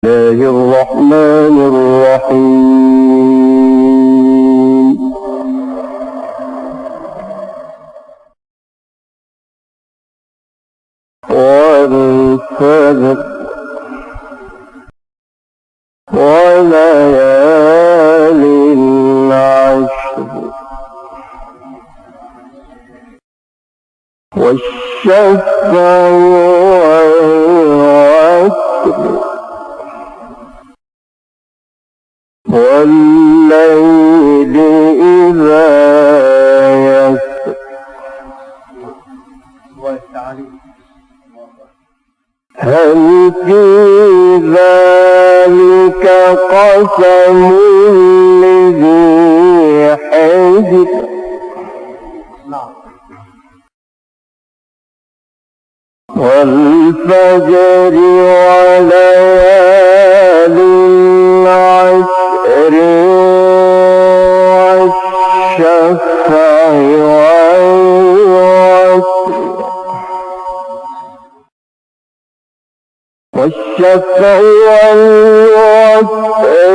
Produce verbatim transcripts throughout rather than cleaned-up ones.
الله الرحمن الرحيم والفجر وليال العشر والشفع والوتر والليل إذا يسر هل في ذلك قسم لذي حجر والفجر وليال العشر والشفع والوتر والشفع والوتر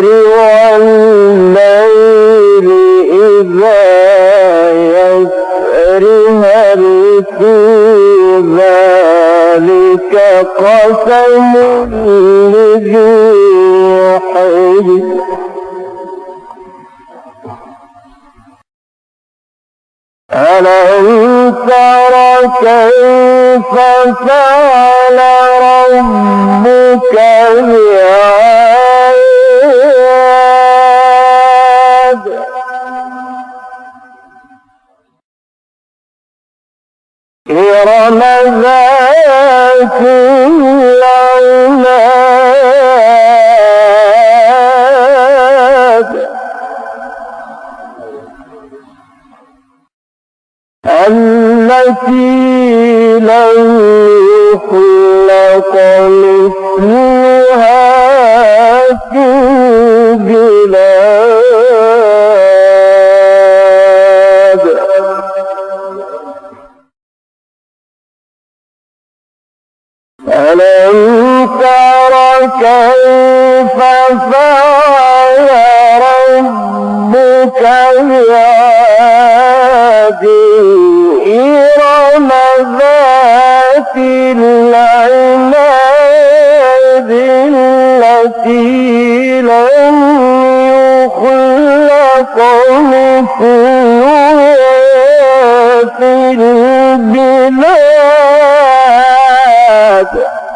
والليل إذا يسر هل في ذلك قسم لذي حجر ألم تر كيف فعل ربك بعاد إرم ذات العماد التي لم يخلق مثلها في البلاد ألم تر كيف فعل ربك بعاد إرم ذات العماد التي لم يخلق مثلها في البلاد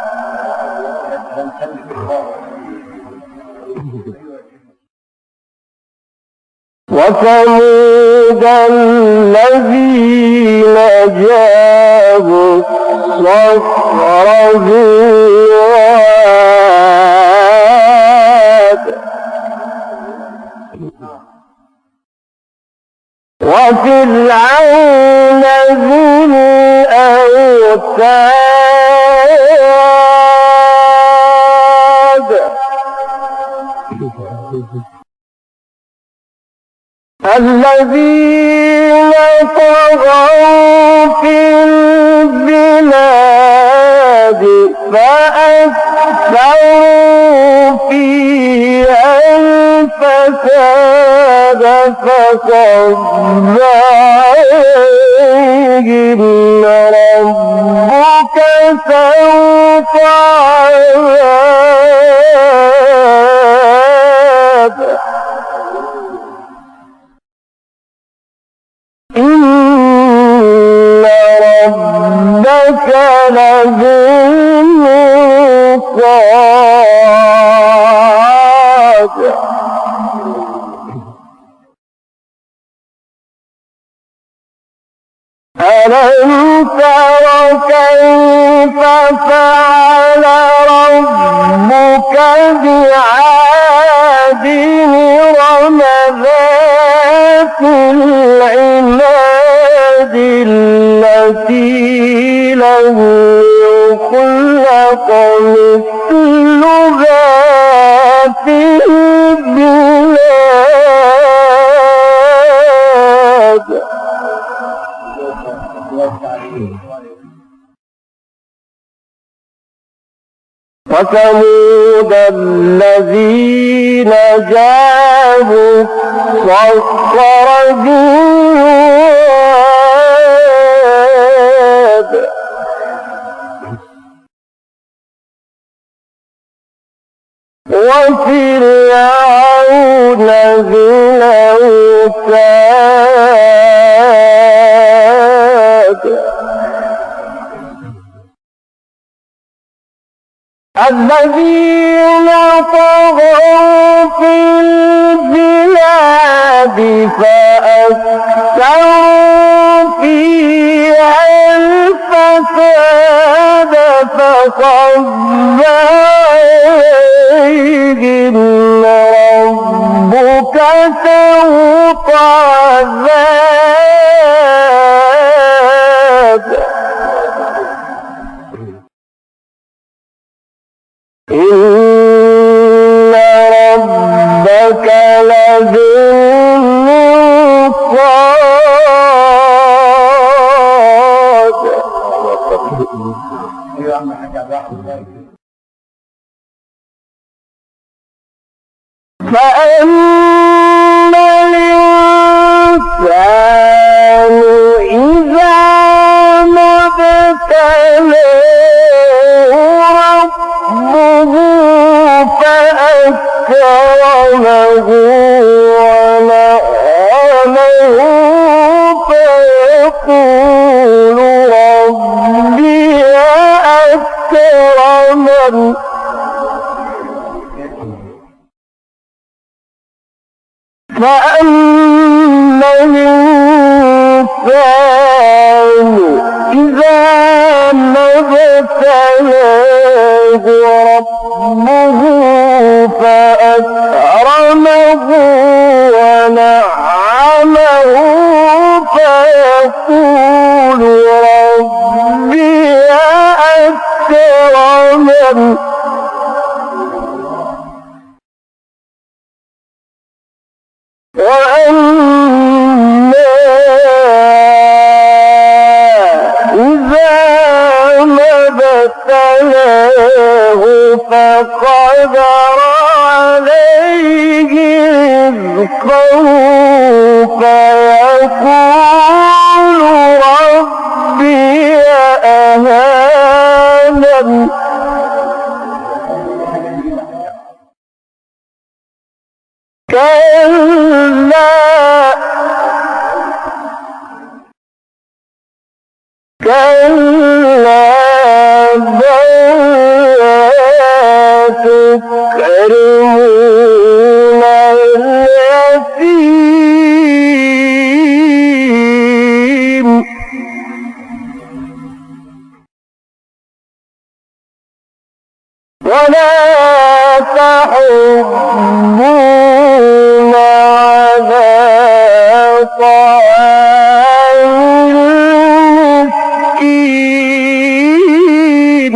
وثمود الذين جابوا الصخر بالواد وفرعون ذي الأوتاد الذين طغوا في البلاد فأكثروا فيها الفساد فصب عليهم ربك سوط عذاب إن ربك لبالمرصاد ألم تر كيف فعل ربك بعاد إرم ذات العماد التي لم يخلق مثلها في البلاد وثمود الذين جابوا الصخر بالواد وفرعون ذي الأوتاد الذين طغوا في البلاد فأكثروا فيها الفساد فصب عليهم ربك سوط عذاب إن ربك لبالمرصاد فأما الإنسان إذا ما ابتلاه ربه فأكرمه ونعمه فيقول ربي أكرمن فأما الإنسان إذا ما ابتلاه ربه فأكرمه ونعمه فيقول ربي أكرمن وأما إذا ما ابتلاه فقدر عليه رزقه فيقول ربي أهانن كلا كلا بل تكرمون اليتيم ولا تحضون على طعام المسكين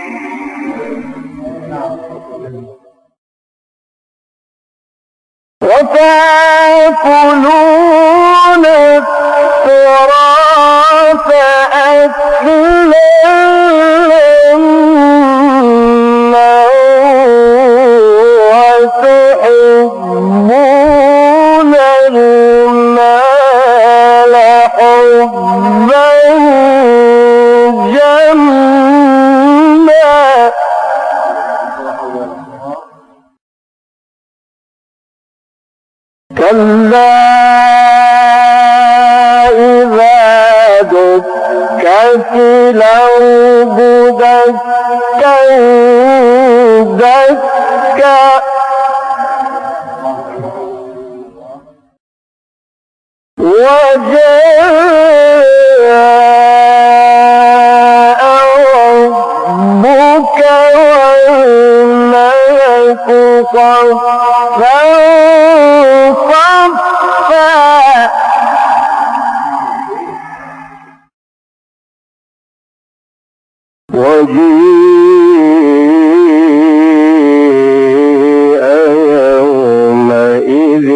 وتأكلون التراث أكلا لما وتحبون المال حبا جما كلا إذا دكت الأرض دكا دكا وجاء ربك والملك صفا صفا وجيء يومئذ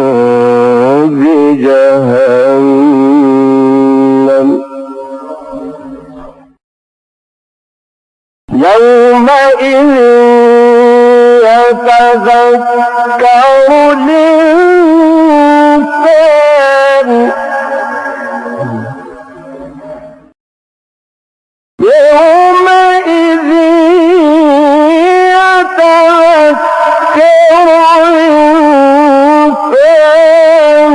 بجهنم يومئذ يتذكر الإنسان يومئذ يتذكر الإنسان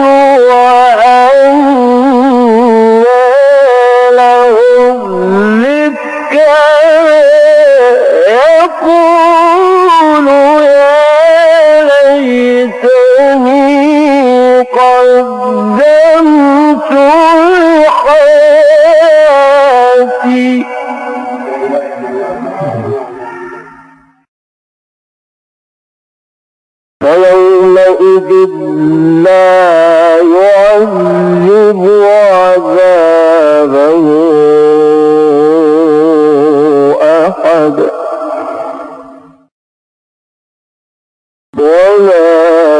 وأنى له الذكرى يقول يا ليتني قدمت لحياتي فيومئذ لا يعذب عذابه أحد ولا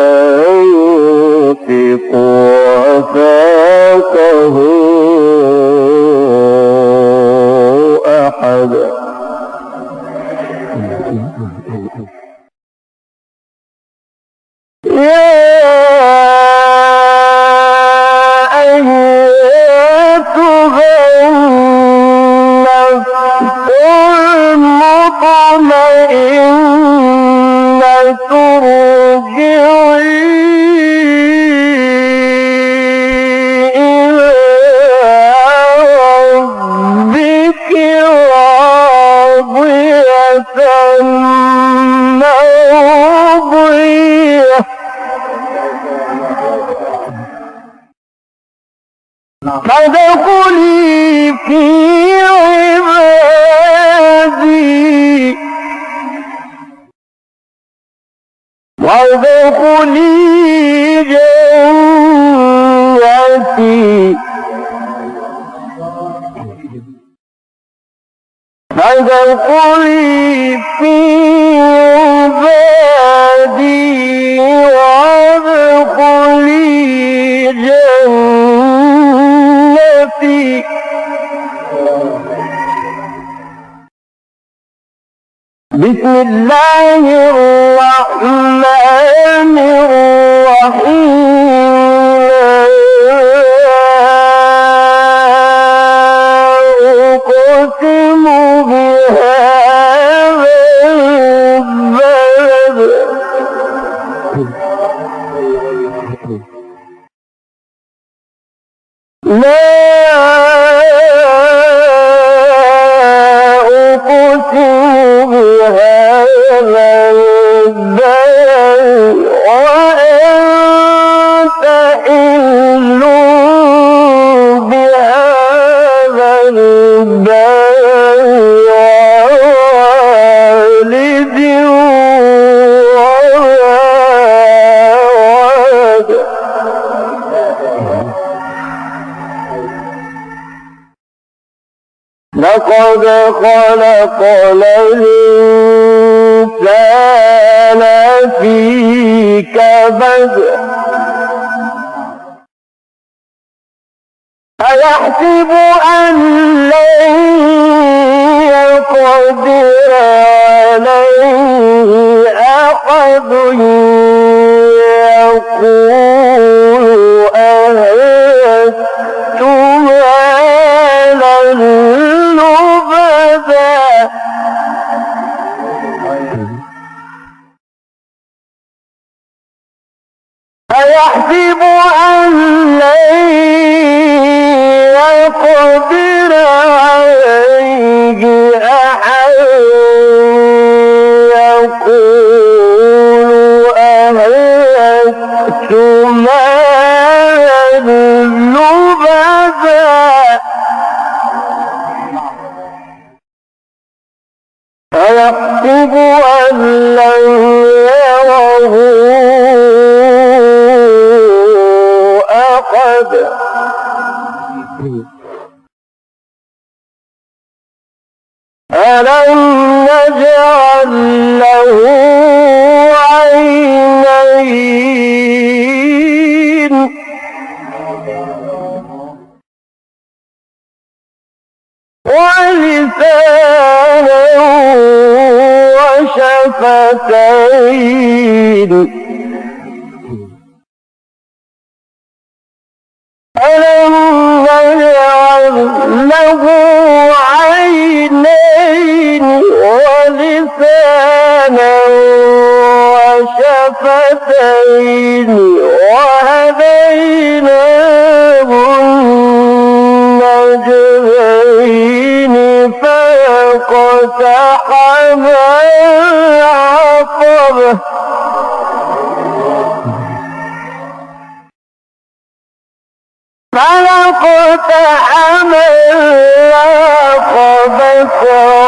يوثق وثاقه أحد. يا أيتها النفس المطمئنة ارجعي إلى ربك راضية مرضية فادخلي في عبادي وادخلي جنتي فادخلي في عبادي وادخلي جنتي. بسم الله الرحمن الرحيم. أقسم بهذا البلد لا أقسم بهذا البلد وأنت حل بهذا البلد ووالد وولد. لقد خلقنا الإنسان في كبد أيحسب أن لن يقدر عليه أحد يقول أهلكت مالا لبدا أيحسب أن لن يقدر عليه أحد يقول أهلكت مالا لبدا أيحسب أن لن يره أحد ألم نجعل له شفتين ألم نجعل له عينين ولسانا وشفتين وهديناه النجدين فاقتحم العقبة فاقتحم العقبة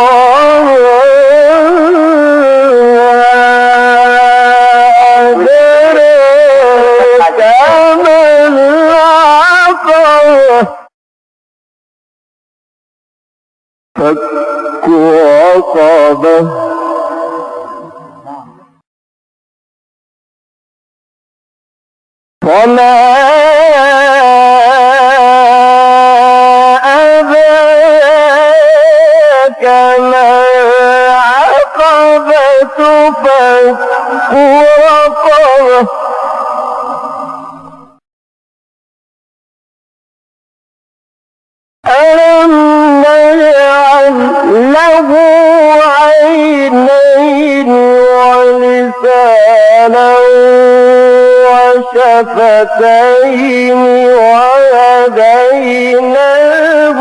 وأدرك ما العقبة فك رقبة وما أدراك ما العقبة فك رقبة ألم نجعل له عينين ولسانا وشفتين وهديناه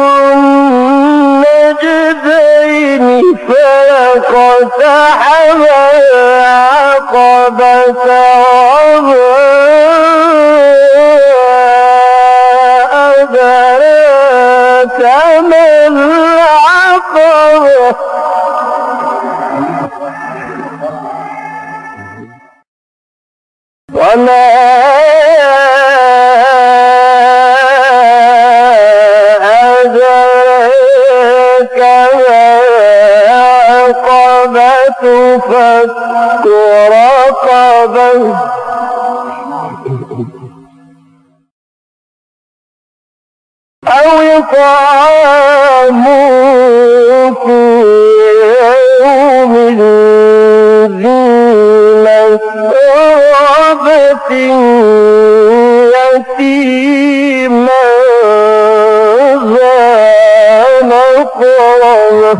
النجدين فاقتحم العقبة وما أدراك ما العقبة وما أدراك ما العقبة فك رقبة أو إطعام في يوم ذي مسغبة يتيما ذا مقربة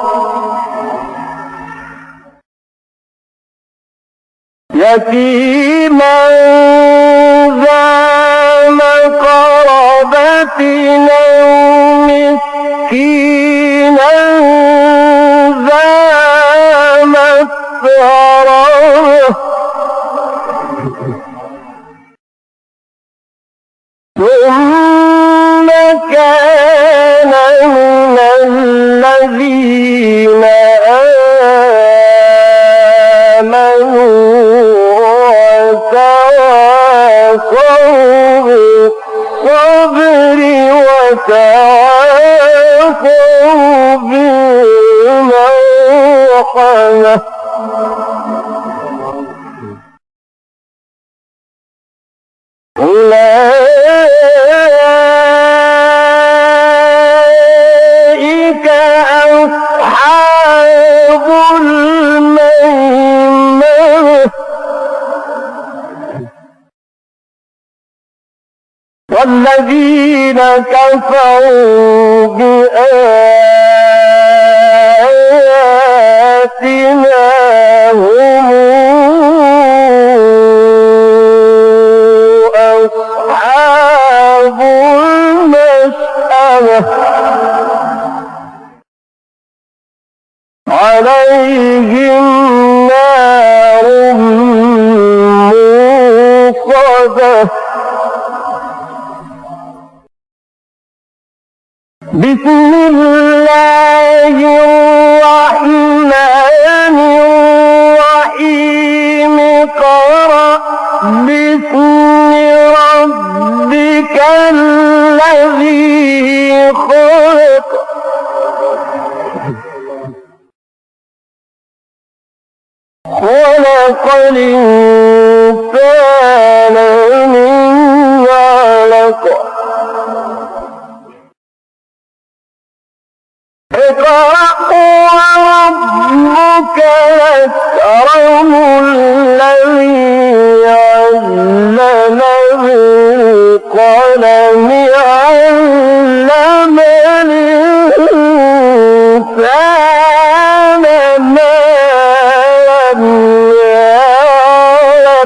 يتيما ذا مقربة أو مسكينا ذا مسغبة ثم كان من الذين آمنوا وتواصوا بالصبر وتواصوا بالمرحمة أولئك أصحاب الميمنة والذين كفروا بآياتنا هم أصحاب المشأمة عليهم نار موصدة بسم الله الرحمن الرحيم اقرأ باسم ربك الذي خلق خلق الإنسان من علق اقرأ وربك الأكرم الذي علم بالقلم علم الإنسان ما لم يعلم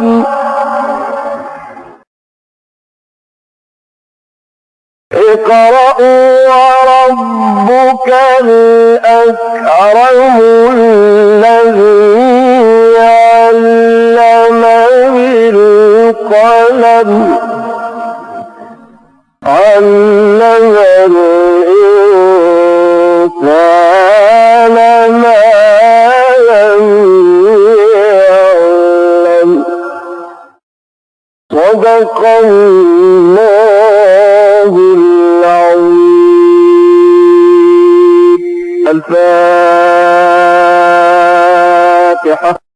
اقرأ وربك الأكرم الذي علم بالقلم علم الإنسان ما لم يعلم صدق الله العظيم. الفاتحة.